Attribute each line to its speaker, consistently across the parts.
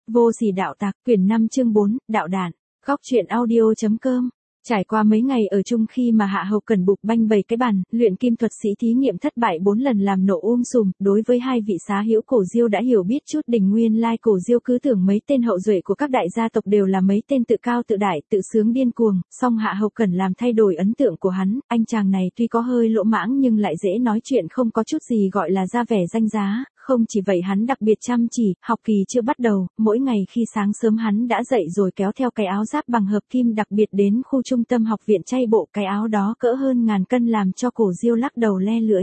Speaker 1: Vô sỉ đạo tặc, quyển 5 chương 4, đạo đản. Góc truyện audio.com. Trải qua mấy ngày ở chung khi mà Hạ Hầu Cẩn bục banh bầy cái bàn, luyện kim thuật sĩ thí nghiệm thất bại 4 lần làm nổ sùm, đối với hai vị xá hữu Cổ Diêu đã hiểu biết chút đỉnh nguyên lai Cổ Diêu cứ tưởng mấy tên hậu duệ của các đại gia tộc đều là mấy tên tự cao tự đại, tự sướng điên cuồng, song Hạ Hầu Cẩn làm thay đổi ấn tượng của hắn, anh chàng này tuy có hơi lỗ mãng nhưng lại dễ nói chuyện, không có chút gì gọi là ra vẻ danh giá. Không chỉ vậy hắn đặc biệt chăm chỉ, học kỳ chưa bắt đầu, mỗi ngày khi sáng sớm hắn đã dậy rồi kéo theo cái áo giáp bằng hợp kim đặc biệt đến khu trung tâm học viện chay bộ, cái áo đó cỡ hơn 1000 cân làm cho Cổ Diêu lắc đầu le lưỡi.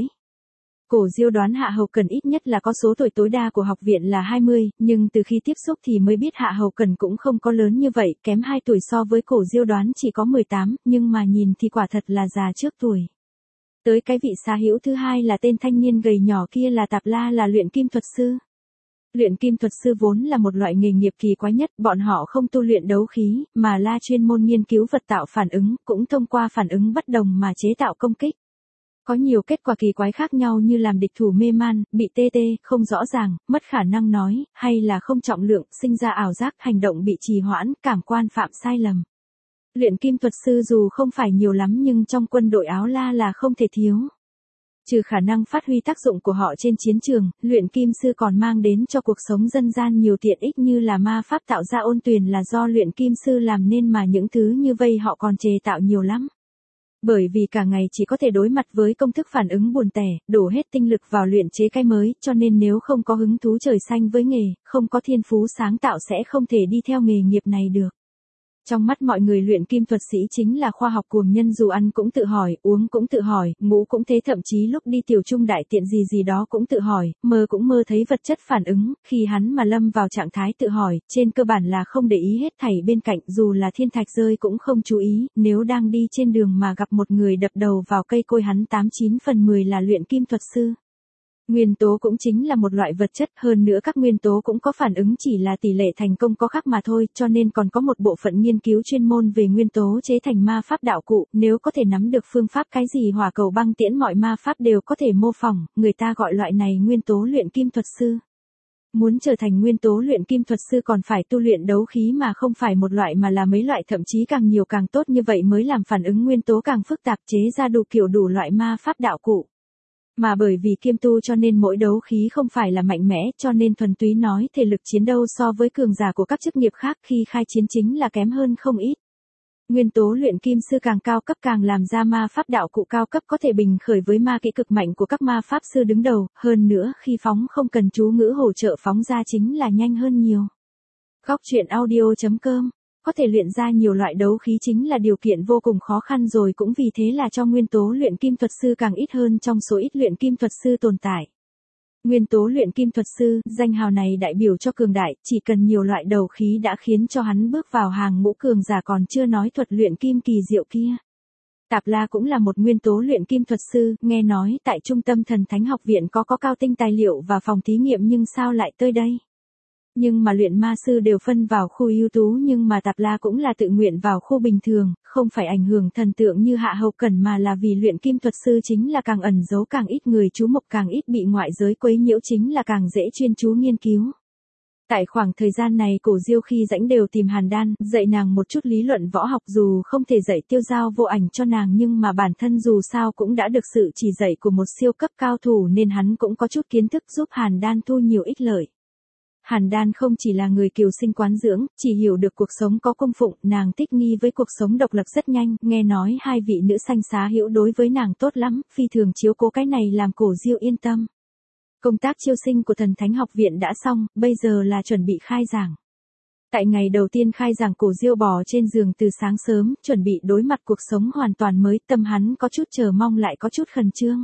Speaker 1: Cổ Diêu đoán Hạ Hầu Cẩn ít nhất là có số tuổi tối đa của học viện là 20, nhưng từ khi tiếp xúc thì mới biết Hạ Hầu Cẩn cũng không có lớn như vậy, kém 2 tuổi so với Cổ Diêu đoán chỉ có 18, nhưng mà nhìn thì quả thật là già trước tuổi. Tới cái vị xá hữu thứ hai là tên thanh niên gầy nhỏ kia là Tạp La, là luyện kim thuật sư. Luyện kim thuật sư vốn là một loại nghề nghiệp kỳ quái nhất, bọn họ không tu luyện đấu khí, mà là chuyên môn nghiên cứu vật tạo phản ứng, cũng thông qua phản ứng bất đồng mà chế tạo công kích. Có nhiều kết quả kỳ quái khác nhau như làm địch thủ mê man, bị tê tê, không rõ ràng, mất khả năng nói, hay là không trọng lượng, sinh ra ảo giác, hành động bị trì hoãn, cảm quan phạm sai lầm. Luyện kim thuật sư dù không phải nhiều lắm nhưng trong quân đội áo la là không thể thiếu. Trừ khả năng phát huy tác dụng của họ trên chiến trường, luyện kim sư còn mang đến cho cuộc sống dân gian nhiều tiện ích như là ma pháp tạo ra ôn tuyền là do luyện kim sư làm nên, mà những thứ như vây họ còn chế tạo nhiều lắm. Bởi vì cả ngày chỉ có thể đối mặt với công thức phản ứng buồn tẻ, đổ hết tinh lực vào luyện chế cái mới, cho nên nếu không có hứng thú trời xanh với nghề, không có thiên phú sáng tạo sẽ không thể đi theo nghề nghiệp này được. Trong mắt mọi người luyện kim thuật sĩ chính là khoa học cuồng nhân, dù ăn cũng tự hỏi, uống cũng tự hỏi, ngủ cũng thế, thậm chí lúc đi tiểu trung đại tiện gì đó cũng tự hỏi, mơ cũng mơ thấy vật chất phản ứng, khi hắn mà lâm vào trạng thái tự hỏi, trên cơ bản là không để ý hết thảy bên cạnh, dù là thiên thạch rơi cũng không chú ý, nếu đang đi trên đường mà gặp một người đập đầu vào cây cối hắn 89 phần 10 là luyện kim thuật sư. Nguyên tố cũng chính là một loại vật chất, hơn nữa các nguyên tố cũng có phản ứng, chỉ là tỷ lệ thành công có khác mà thôi, cho nên còn có một bộ phận nghiên cứu chuyên môn về nguyên tố chế thành ma pháp đạo cụ, nếu có thể nắm được phương pháp cái gì hỏa cầu băng tiễn mọi ma pháp đều có thể mô phỏng, người ta gọi loại này nguyên tố luyện kim thuật sư. Muốn trở thành nguyên tố luyện kim thuật sư còn phải tu luyện đấu khí, mà không phải một loại mà là mấy loại, thậm chí càng nhiều càng tốt, như vậy mới làm phản ứng nguyên tố càng phức tạp, chế ra đủ kiểu đủ loại ma pháp đạo cụ. Mà bởi vì kiêm tu cho nên mỗi đấu khí không phải là mạnh mẽ, cho nên thuần túy nói thể lực chiến đấu so với cường giả của các chức nghiệp khác khi khai chiến chính là kém hơn không ít. Nguyên tố luyện kim sư càng cao cấp càng làm ra ma pháp đạo cụ cao cấp có thể bình khởi với ma kỹ cực mạnh của các ma pháp sư đứng đầu, hơn nữa khi phóng không cần chú ngữ hỗ trợ phóng ra chính là nhanh hơn nhiều. Góc truyện audio.com. Có thể luyện ra nhiều loại đấu khí chính là điều kiện vô cùng khó khăn rồi, cũng vì thế là cho nguyên tố luyện kim thuật sư càng ít hơn trong số ít luyện kim thuật sư tồn tại. Nguyên tố luyện kim thuật sư, danh hào này đại biểu cho cường đại, chỉ cần nhiều loại đấu khí đã khiến cho hắn bước vào hàng ngũ cường giả, còn chưa nói thuật luyện kim kỳ diệu kia. Tạp La cũng là một nguyên tố luyện kim thuật sư, nghe nói tại trung tâm thần thánh học viện có cao tinh tài liệu và phòng thí nghiệm, nhưng sao lại tới đây? Nhưng mà luyện ma sư đều phân vào khu ưu tú, nhưng mà Tạp La cũng là tự nguyện vào khu bình thường, không phải ảnh hưởng thần tượng như Hạ Hầu Cẩn, mà là vì luyện kim thuật sư chính là càng ẩn giấu càng ít người chú mục, càng ít bị ngoại giới quấy nhiễu, chính là càng dễ chuyên chú nghiên cứu. Tại khoảng thời gian này Cổ Diêu khi rảnh đều tìm Hàn Đan, dạy nàng một chút lý luận võ học, dù không thể dạy tiêu dao vô ảnh cho nàng nhưng mà bản thân dù sao cũng đã được sự chỉ dạy của một siêu cấp cao thủ nên hắn cũng có chút kiến thức giúp Hàn Đan thu nhiều ích lợi. Hàn Đan không chỉ là người kiều sinh quán dưỡng, chỉ hiểu được cuộc sống có cung phụng, nàng thích nghi với cuộc sống độc lập rất nhanh, nghe nói hai vị nữ sanh xá hữu đối với nàng tốt lắm, phi thường chiếu cố, cái này làm Cổ Diêu yên tâm. Công tác chiêu sinh của thần thánh học viện đã xong, bây giờ là chuẩn bị khai giảng. Tại ngày đầu tiên khai giảng Cổ Diêu bò trên giường từ sáng sớm, chuẩn bị đối mặt cuộc sống hoàn toàn mới, tâm hắn có chút chờ mong lại có chút khẩn trương.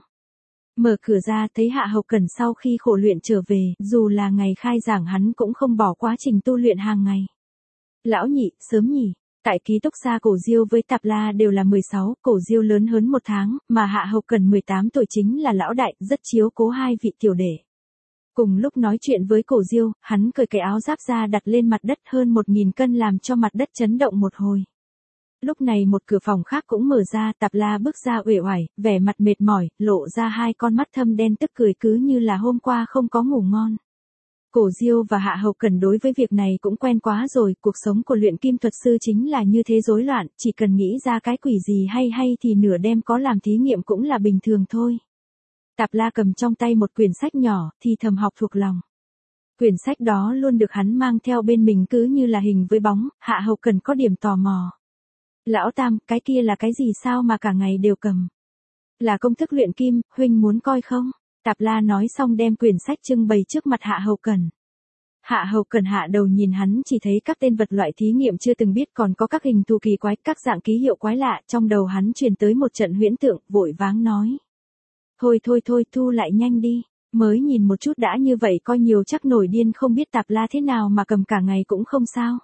Speaker 1: Mở cửa ra thấy Hạ Hầu Cẩn sau khi khổ luyện trở về, dù là ngày khai giảng hắn cũng không bỏ quá trình tu luyện hàng ngày. Lão nhị, sớm nhỉ. Tại ký túc xá Cổ Diêu với Tạp La đều là 16, Cổ Diêu lớn hơn 1 tháng, mà Hạ Hầu Cẩn 18 tuổi chính là lão đại, rất chiếu cố hai vị tiểu đệ. Cùng lúc nói chuyện với Cổ Diêu, hắn cởi cái áo giáp ra đặt lên mặt đất hơn 1000 cân làm cho mặt đất chấn động một hồi. Lúc này một cửa phòng khác cũng mở ra, Tạp La bước ra uể oải, vẻ mặt mệt mỏi, lộ ra 2 con mắt thâm đen tức cười, cứ như là hôm qua không có ngủ ngon. Cổ Diêu và Hạ Hầu Cần đối với việc này cũng quen quá rồi, cuộc sống của luyện kim thuật sư chính là như thế rối loạn, chỉ cần nghĩ ra cái quỷ gì hay thì nửa đêm có làm thí nghiệm cũng là bình thường thôi. Tạp La cầm trong tay một quyển sách nhỏ, thì thầm học thuộc lòng. Quyển sách đó luôn được hắn mang theo bên mình cứ như là hình với bóng, Hạ Hầu Cần có điểm tò mò. Lão Tam, cái kia là cái gì sao mà cả ngày đều cầm? Là công thức luyện kim, huynh muốn coi không? Tạp La nói xong đem quyển sách trưng bày trước mặt Hạ Hầu Cần. Hạ Hầu Cần hạ đầu nhìn hắn chỉ thấy các tên vật loại thí nghiệm chưa từng biết còn có các hình thù kỳ quái, các dạng ký hiệu quái lạ, trong đầu hắn truyền tới một trận huyễn tượng, vội váng nói. Thôi, thu lại nhanh đi, mới nhìn một chút đã như vậy coi nhiều chắc nổi điên không biết Tạp La thế nào mà cầm cả ngày cũng không sao.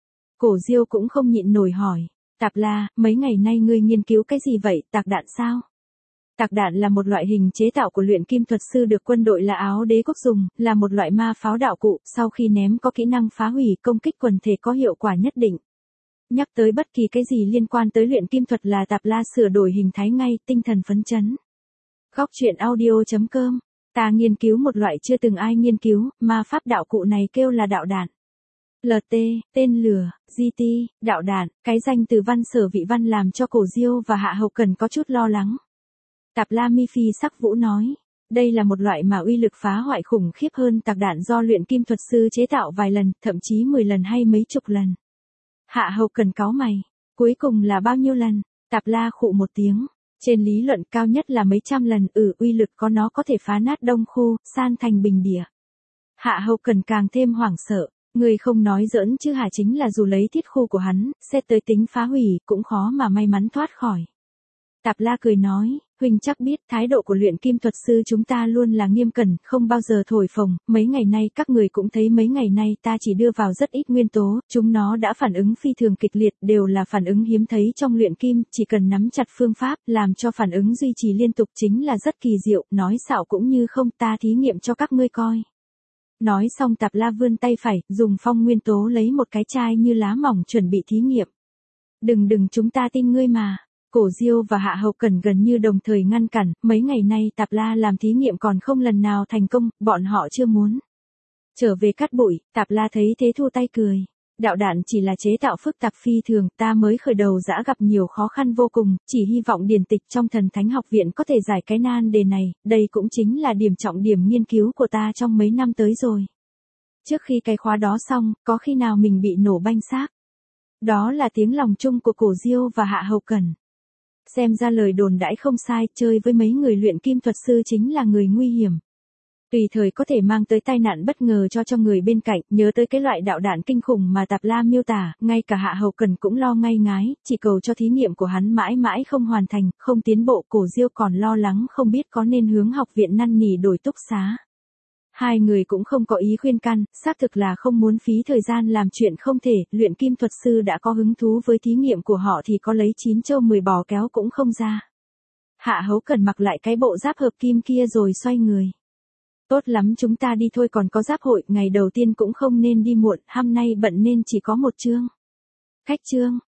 Speaker 1: Cổ Diêu cũng không nhịn nổi hỏi, Tạp La, mấy ngày nay ngươi nghiên cứu cái gì vậy, tạc đạn sao? Tạc đạn là một loại hình chế tạo của luyện kim thuật sư được quân đội là Áo Đế quốc dùng, là một loại ma pháo đạo cụ, sau khi ném có kỹ năng phá hủy công kích quần thể có hiệu quả nhất định. Nhắc tới bất kỳ cái gì liên quan tới luyện kim thuật là Tạp La sửa đổi hình thái ngay, tinh thần phấn chấn. Góc truyện audio.com, ta nghiên cứu một loại chưa từng ai nghiên cứu, ma pháp đạo cụ này kêu là đạo đạn. LT, tên lửa, GT, đạo đạn, cái danh từ văn sở vị văn làm cho Cổ Diêu và Hạ Hầu Cần có chút lo lắng. Tạp La mi phi sắc vũ nói, đây là một loại mà uy lực phá hoại khủng khiếp hơn tạc đạn do luyện kim thuật sư chế tạo vài lần, thậm chí 10 lần hay mấy chục lần. Hạ Hầu Cần cáu mày, cuối cùng là bao nhiêu lần? Tạp La khụ một tiếng, trên lý luận cao nhất là mấy trăm lần, uy lực có nó có thể phá nát đông khu, san thành bình địa. Hạ Hầu Cần càng thêm hoảng sợ, người không nói giỡn chứ hả, chính là dù lấy thiết khu của hắn, xét tới tính phá hủy, cũng khó mà may mắn thoát khỏi. Tạp La cười nói, huynh chắc biết thái độ của luyện kim thuật sư chúng ta luôn là nghiêm cẩn, không bao giờ thổi phồng, mấy ngày nay các người cũng thấy mấy ngày nay ta chỉ đưa vào rất ít nguyên tố, chúng nó đã phản ứng phi thường kịch liệt, đều là phản ứng hiếm thấy trong luyện kim, chỉ cần nắm chặt phương pháp, làm cho phản ứng duy trì liên tục chính là rất kỳ diệu, nói xạo cũng như không, ta thí nghiệm cho các ngươi coi. Nói xong Tạp La vươn tay phải, dùng phong nguyên tố lấy một cái chai như lá mỏng chuẩn bị thí nghiệm. Đừng chúng ta tin ngươi mà. Cổ Diêu và Hạ Hầu Cần gần như đồng thời ngăn cản, mấy ngày nay Tạp La làm thí nghiệm còn không lần nào thành công, bọn họ chưa muốn. Trở về cát bụi, Tạp La thấy thế thu tay cười. Đạo đạn chỉ là chế tạo phức tạp phi thường, ta mới khởi đầu đã gặp nhiều khó khăn vô cùng, chỉ hy vọng điển tịch trong Thần Thánh Học Viện có thể giải cái nan đề này, đây cũng chính là điểm trọng điểm nghiên cứu của ta trong mấy năm tới rồi. Trước khi cái khóa đó xong, có khi nào mình bị nổ banh xác? Đó là tiếng lòng chung của Cổ Diêu và Hạ Hầu Cần. Xem ra lời đồn đãi không sai, chơi với mấy người luyện kim thuật sư chính là người nguy hiểm. Tùy thời có thể mang tới tai nạn bất ngờ cho người bên cạnh, nhớ tới cái loại đạo đạn kinh khủng mà Tạp La miêu tả, ngay cả Hạ Hầu Cần cũng lo ngay ngái, chỉ cầu cho thí nghiệm của hắn mãi mãi không hoàn thành, không tiến bộ. Cổ Diêu còn lo lắng không biết có nên hướng học viện năn nỉ đổi túc xá. Hai người cũng không có ý khuyên can, xác thực là không muốn phí thời gian làm chuyện không thể, luyện kim thuật sư đã có hứng thú với thí nghiệm của họ thì có lấy 9 trâu 10 bò kéo cũng không ra. Hạ Hầu Cần mặc lại cái bộ giáp hợp kim kia rồi xoay người. Tốt lắm, chúng ta đi thôi, còn có giáp hội, ngày đầu tiên cũng không nên đi muộn, hôm nay bận nên chỉ có một chương. Khách chương.